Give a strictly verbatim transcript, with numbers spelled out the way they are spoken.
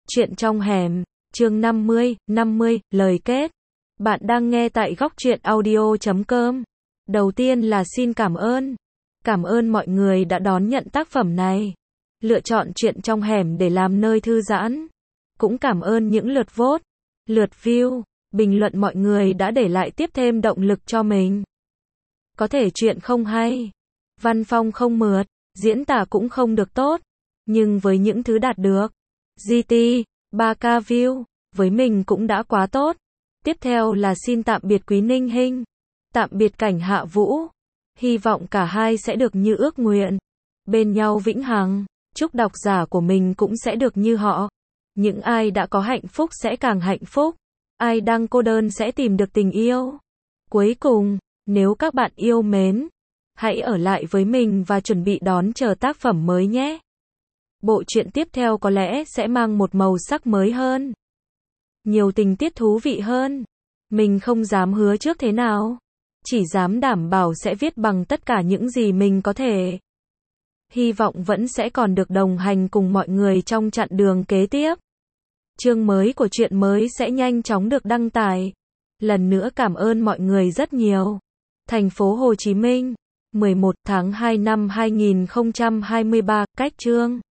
Chuyện trong hẻm, chương năm mươi, năm mươi, lời kết. Bạn đang nghe tại góc truyện audio chấm com. Đầu tiên là xin cảm ơn. Cảm ơn mọi người đã đón nhận tác phẩm này. Lựa chọn chuyện trong hẻm để làm nơi thư giãn. Cũng cảm ơn những lượt vote, lượt view, bình luận mọi người đã để lại tiếp thêm động lực cho mình. Có thể chuyện không hay, văn phong không mượt, diễn tả cũng không được tốt. Nhưng với những thứ đạt được, giê tê, ba k view, với mình cũng đã quá tốt. Tiếp theo là xin tạm biệt Quý Ninh Hinh, tạm biệt Cảnh Hạ Vũ. Hy vọng cả hai sẽ được như ước nguyện, bên nhau vĩnh hằng. Chúc độc giả của mình cũng sẽ được như họ. Những ai đã có hạnh phúc sẽ càng hạnh phúc. Ai đang cô đơn sẽ tìm được tình yêu. Cuối cùng, nếu các bạn yêu mến, hãy ở lại với mình và chuẩn bị đón chờ tác phẩm mới nhé. Bộ truyện tiếp theo có lẽ sẽ mang một màu sắc mới hơn, nhiều tình tiết thú vị hơn. Mình không dám hứa trước thế nào, chỉ dám đảm bảo sẽ viết bằng tất cả những gì mình có thể. Hy vọng vẫn sẽ còn được đồng hành cùng mọi người trong chặng đường kế tiếp. Chương mới của truyện mới sẽ nhanh chóng được đăng tải. Lần nữa cảm ơn mọi người rất nhiều. Thành phố Hồ Chí Minh, mười một tháng hai năm hai nghìn không trăm hai mươi ba, cách chương